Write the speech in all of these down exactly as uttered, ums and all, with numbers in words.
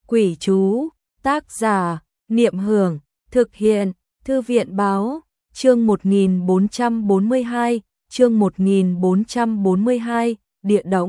Quỷ chú, tác giả, Niệm Hưởng, thực hiện, Thư viện báo, chương một nghìn bốn trăm bốn mươi hai, chương một nghìn bốn trăm bốn mươi hai, địa động.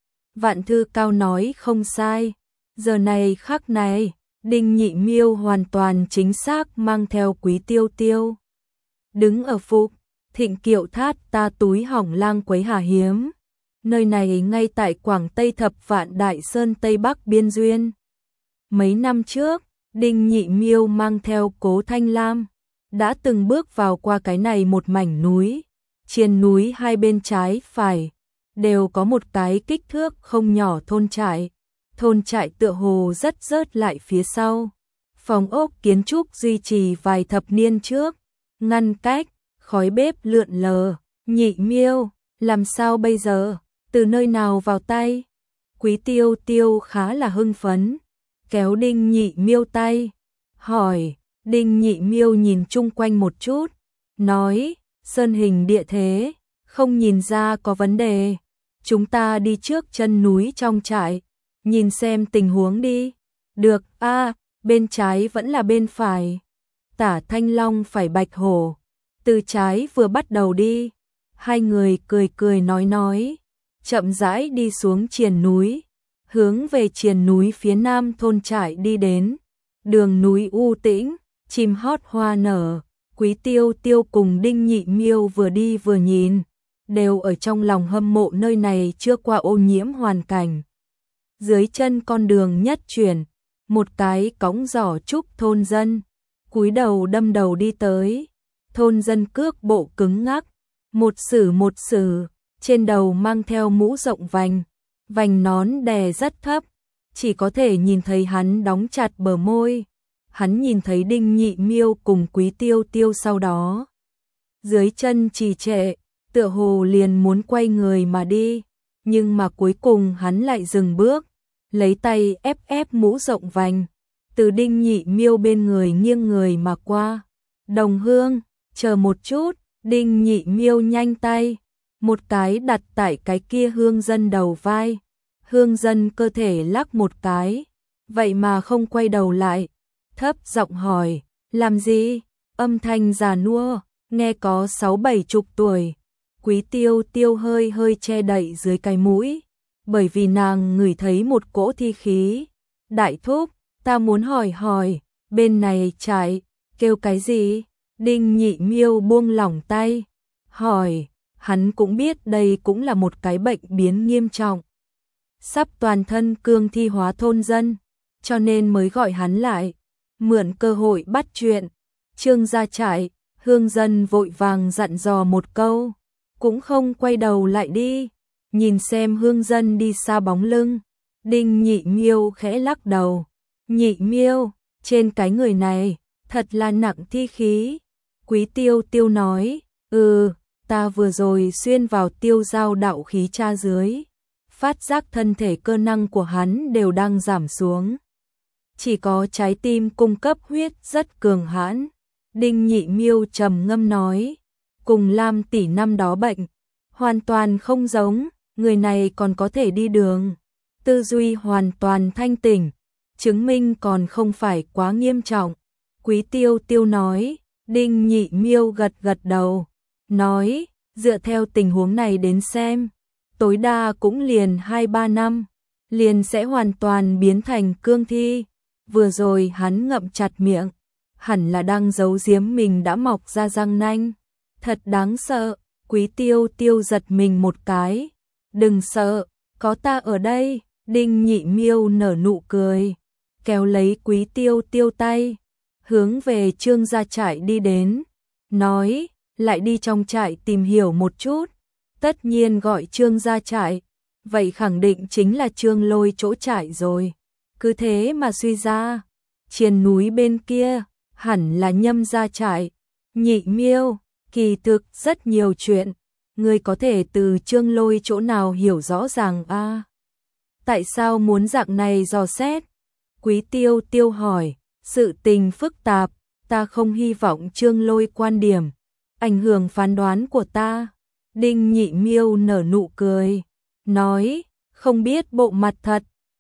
Vạn Thư Cao nói không sai, giờ này khắc này, Đinh Nhị Miêu hoàn toàn chính xác mang theo Quý Tiêu Tiêu. Đứng ở phục, Thịnh Kiệu Thát ta túi hỏng lang quấy hà hiếm. Nơi này ngay tại Quảng Tây Thập Vạn Đại Sơn Tây Bắc biên duyên. Mấy năm trước, Đinh Nhị Miêu mang theo Cố Thanh Lam, đã từng bước vào qua cái này một mảnh núi. Trên núi hai bên trái phải, đều có một cái kích thước không nhỏ thôn trại. Thôn trại tựa hồ rất rớt lại phía sau. Phòng ốc kiến trúc duy trì vài thập niên trước, ngăn cách, khói bếp lượn lờ. Nhị Miêu, làm sao bây giờ? Từ nơi nào vào tay? Quý Tiêu Tiêu khá là hưng phấn, kéo Đinh Nhị Miêu tay, hỏi. Đinh Nhị Miêu nhìn chung quanh một chút, nói, sơn hình địa thế, không nhìn ra có vấn đề. Chúng ta đi trước chân núi trong trại, nhìn xem tình huống đi. Được, a, à, bên trái vẫn là bên phải. Tả Thanh Long phải Bạch Hổ. Từ trái vừa bắt đầu đi. Hai người cười cười nói nói, chậm rãi đi xuống triền núi, hướng về triền núi phía nam thôn trại đi đến. Đường núi u tĩnh, chim hót hoa nở. Quý Tiêu Tiêu cùng Đinh Nhị Miêu vừa đi vừa nhìn, đều ở trong lòng hâm mộ nơi này chưa qua ô nhiễm hoàn cảnh. Dưới chân con đường nhất chuyển, một cái cõng giỏ trúc thôn dân, cúi đầu đâm đầu đi tới. Thôn dân cước bộ cứng ngắc, một sử một sử, trên đầu mang theo mũ rộng vành, vành nón đè rất thấp, chỉ có thể nhìn thấy hắn đóng chặt bờ môi. Hắn nhìn thấy Đinh Nhị Miêu cùng Quý Tiêu Tiêu sau đó, dưới chân trì trệ, tựa hồ liền muốn quay người mà đi, nhưng mà cuối cùng hắn lại dừng bước, lấy tay ép ép mũ rộng vành, từ Đinh Nhị Miêu bên người nghiêng người mà qua. Đồng Hương, chờ một chút. Đinh Nhị Miêu nhanh tay, một cái đặt tại cái kia hương dân đầu vai. Hương dân cơ thể lắc một cái, vậy mà không quay đầu lại, thấp giọng hỏi, làm gì? Âm thanh già nua, nghe có sáu bảy chục tuổi. Quý Tiêu Tiêu hơi hơi che đậy dưới cái mũi, bởi vì nàng ngửi thấy một cỗ thi khí. Đại thúc, ta muốn hỏi hỏi, bên này trại kêu cái gì? Đinh Nhị Miêu buông lỏng tay, hỏi. Hắn cũng biết đây cũng là một cái bệnh biến nghiêm trọng, sắp toàn thân cương thi hóa thôn dân, cho nên mới gọi hắn lại, mượn cơ hội bắt chuyện. Trương gia trại, hương dân vội vàng dặn dò một câu, cũng không quay đầu lại đi. Nhìn xem hương dân đi xa bóng lưng, Đinh Nhị Miêu khẽ lắc đầu. Nhị Miêu, trên cái người này, thật là nặng thi khí. Quý Tiêu Tiêu nói, ừ, ta vừa rồi xuyên vào tiêu giao đạo khí tra dưới, phát giác thân thể cơ năng của hắn đều đang giảm xuống. Chỉ có trái tim cung cấp huyết rất cường hãn. Đinh Nhị Miêu trầm ngâm nói, cùng Lam tỷ năm đó bệnh, hoàn toàn không giống, người này còn có thể đi đường, tư duy hoàn toàn thanh tỉnh, chứng minh còn không phải quá nghiêm trọng. Quý Tiêu Tiêu nói. Đinh Nhị Miêu gật gật đầu, nói, dựa theo tình huống này đến xem, tối đa cũng liền hai ba năm, liền sẽ hoàn toàn biến thành cương thi. Vừa rồi hắn ngậm chặt miệng, hẳn là đang giấu giếm mình đã mọc ra răng nanh. Thật đáng sợ. Quý Tiêu Tiêu giật mình một cái. Đừng sợ, có ta ở đây. Đinh Nhị Miêu nở nụ cười, kéo lấy Quý Tiêu Tiêu tay, hướng về Trương gia trại đi đến, nói, lại đi trong trại tìm hiểu một chút. Tất nhiên gọi Trương gia trại, vậy khẳng định chính là Trương Lôi chỗ trại rồi. Cứ thế mà suy ra, triền núi bên kia, hẳn là Nhâm gia trại. Nhị Miêu, kỳ thực rất nhiều chuyện, ngươi có thể từ Trương Lôi chỗ nào hiểu rõ ràng a? À? Tại sao muốn dạng này dò xét? Quý Tiêu Tiêu hỏi. Sự tình phức tạp, ta không hy vọng Trương Lôi quan điểm ảnh hưởng phán đoán của ta. Đinh Nhị Miêu nở nụ cười, nói, không biết bộ mặt thật,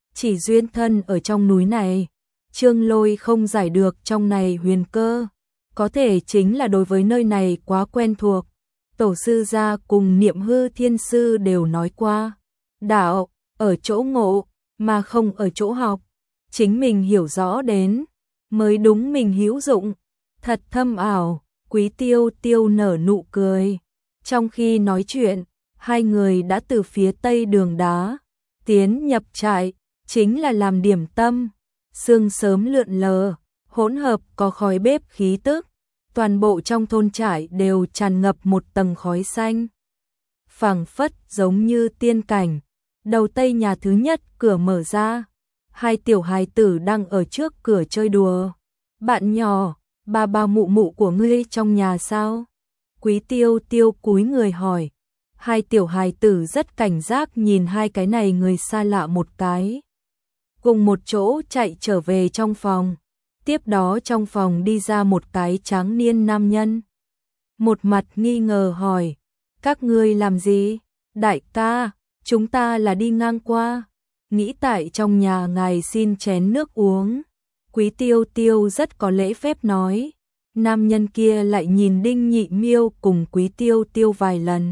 chỉ duyên thân ở trong núi này. Trương Lôi không giải được trong này huyền cơ, có thể chính là đối với nơi này quá quen thuộc. Tổ sư gia cùng Niệm Hư Thiên Sư đều nói qua, đạo ở chỗ ngộ mà không ở chỗ học, chính mình hiểu rõ đến mới đúng mình hữu dụng. Thật thâm ảo. Quý Tiêu Tiêu nở nụ cười. Trong khi nói chuyện, hai người đã từ phía tây đường đá tiến nhập trại, chính là làm điểm tâm. Sương sớm lượn lờ, hỗn hợp có khói bếp khí tức, toàn bộ trong thôn trại đều tràn ngập một tầng khói xanh, phảng phất giống như tiên cảnh. Đầu tây nhà thứ nhất cửa mở ra, hai tiểu hài tử đang ở trước cửa chơi đùa. Bạn nhỏ, bà bà mụ mụ của ngươi trong nhà sao? Quý Tiêu Tiêu cúi người hỏi. Hai tiểu hài tử rất cảnh giác nhìn hai cái này người xa lạ một cái. Cùng một chỗ chạy trở về trong phòng. Tiếp đó trong phòng đi ra một cái tráng niên nam nhân. Một mặt nghi ngờ hỏi, các ngươi làm gì? Đại ca, chúng ta là đi ngang qua, nghĩ tại trong nhà ngài xin chén nước uống. Quý Tiêu Tiêu rất có lễ phép nói. Nam nhân kia lại nhìn Đinh Nhị Miêu cùng Quý Tiêu Tiêu vài lần,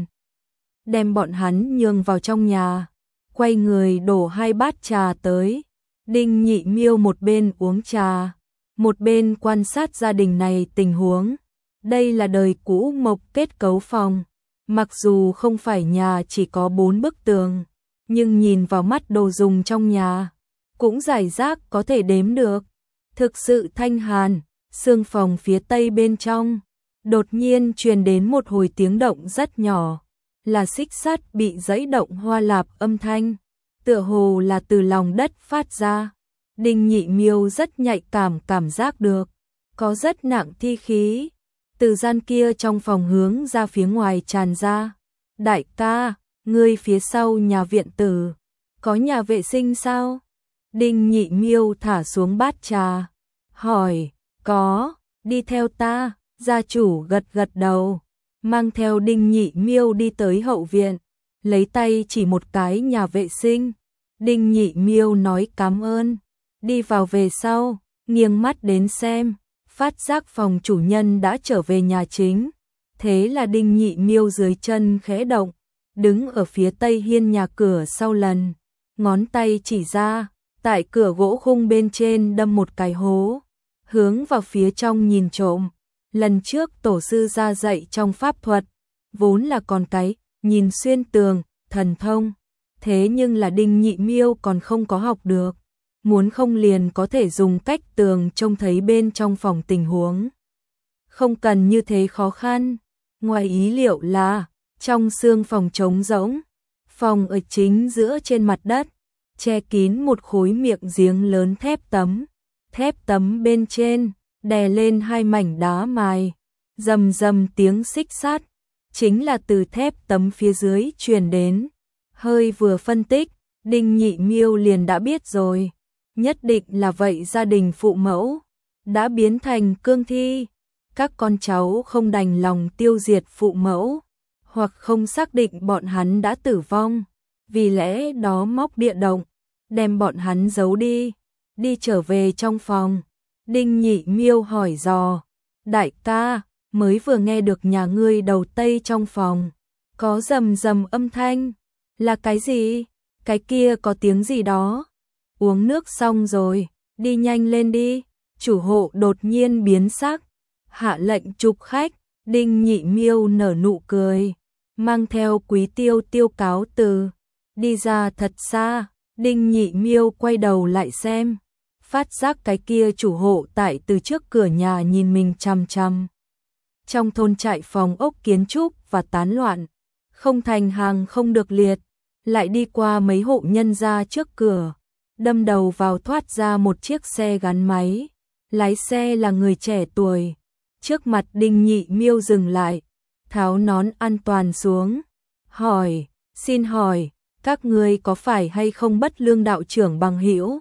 đem bọn hắn nhường vào trong nhà, quay người đổ hai bát trà tới. Đinh Nhị Miêu một bên uống trà, một bên quan sát gia đình này tình huống. Đây là đời cũ mộc kết cấu phòng, mặc dù không phải nhà chỉ có bốn bức tường, nhưng nhìn vào mắt đồ dùng trong nhà, cũng rải rác có thể đếm được. Thực sự thanh hàn. Sương phòng phía tây bên trong, đột nhiên truyền đến một hồi tiếng động rất nhỏ, là xích sắt bị giãy động hoa lạp âm thanh, tựa hồ là từ lòng đất phát ra. Đinh Nhị Miêu rất nhạy cảm cảm giác được, có rất nặng thi khí, từ gian kia trong phòng hướng ra phía ngoài tràn ra. Đại ca, ngươi phía sau nhà viện tử, có nhà vệ sinh sao? Đinh Nhị Miêu thả xuống bát trà, hỏi. Có, đi theo ta. Gia chủ gật gật đầu, mang theo Đinh Nhị Miêu đi tới hậu viện, lấy tay chỉ một cái nhà vệ sinh. Đinh Nhị Miêu nói cảm ơn, đi vào về sau, nghiêng mắt đến xem, phát giác phòng chủ nhân đã trở về nhà chính. Thế là Đinh Nhị Miêu dưới chân khẽ động, đứng ở phía tây hiên nhà cửa sau lần, ngón tay chỉ ra, tại cửa gỗ khung bên trên đâm một cái hố, hướng vào phía trong nhìn trộm. Lần trước tổ sư ra dạy trong pháp thuật, vốn là còn cái nhìn xuyên tường, thần thông, thế nhưng là Đinh Nhị Miêu còn không có học được, muốn không liền có thể dùng cách tường trông thấy bên trong phòng tình huống. Không cần như thế khó khăn, ngoài ý liệu là, trong xương phòng trống rỗng, phòng ở chính giữa trên mặt đất, che kín một khối miệng giếng lớn thép tấm, thép tấm bên trên đè lên hai mảnh đá mài, rầm rầm tiếng xích sắt, chính là từ thép tấm phía dưới truyền đến. Hơi vừa phân tích, Đinh Nhị Miêu liền đã biết rồi, nhất định là vậy gia đình phụ mẫu đã biến thành cương thi, các con cháu không đành lòng tiêu diệt phụ mẫu, hoặc không xác định bọn hắn đã tử vong, vì lẽ đó móc địa động, đem bọn hắn giấu đi, đi trở về trong phòng. Đinh Nhị Miêu hỏi dò, đại ca, mới vừa nghe được nhà ngươi đầu tây trong phòng, có rầm rầm âm thanh, là cái gì? Cái kia có tiếng gì đó? Uống nước xong rồi, đi nhanh lên đi. Chủ hộ đột nhiên biến sắc, hạ lệnh chụp khách. Đinh Nhị Miêu nở nụ cười, mang theo Quý Tiêu Tiêu cáo từ, đi ra thật xa. Đinh Nhị Miêu quay đầu lại xem, phát giác cái kia chủ hộ tại từ trước cửa nhà nhìn mình chằm chằm. Trong thôn trại phòng ốc kiến trúc và tán loạn, không thành hàng không được liệt, lại đi qua mấy hộ nhân gia trước cửa, đâm đầu vào thoát ra một chiếc xe gắn máy, lái xe là người trẻ tuổi. Trước mặt Đinh Nhị Miêu dừng lại, tháo nón an toàn xuống, hỏi, xin hỏi, các ngươi có phải hay không Bất Lương đạo trưởng bằng hữu?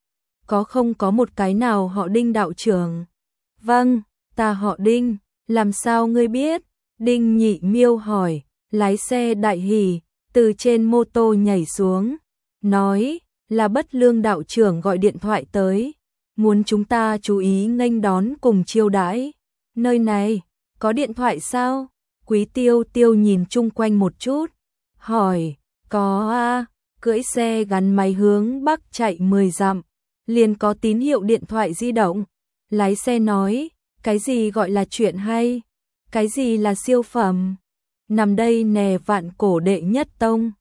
Có không có một cái nào họ Đinh đạo trưởng? Vâng, ta họ Đinh, làm sao ngươi biết? Đinh Nhị Miêu hỏi, lái xe đại hỉ, từ trên mô tô nhảy xuống, nói, là Bất Lương đạo trưởng gọi điện thoại tới, muốn chúng ta chú ý nghênh đón cùng chiêu đãi. Nơi này, có điện thoại sao? Quý Tiêu Tiêu nhìn chung quanh một chút, hỏi, có a, cưỡi xe gắn máy hướng bắc chạy mười dặm, liền có tín hiệu điện thoại di động. Lái xe nói, cái gì gọi là chuyện hay? Cái gì là siêu phẩm? Nằm đây nè Vạn Cổ đệ nhất tông.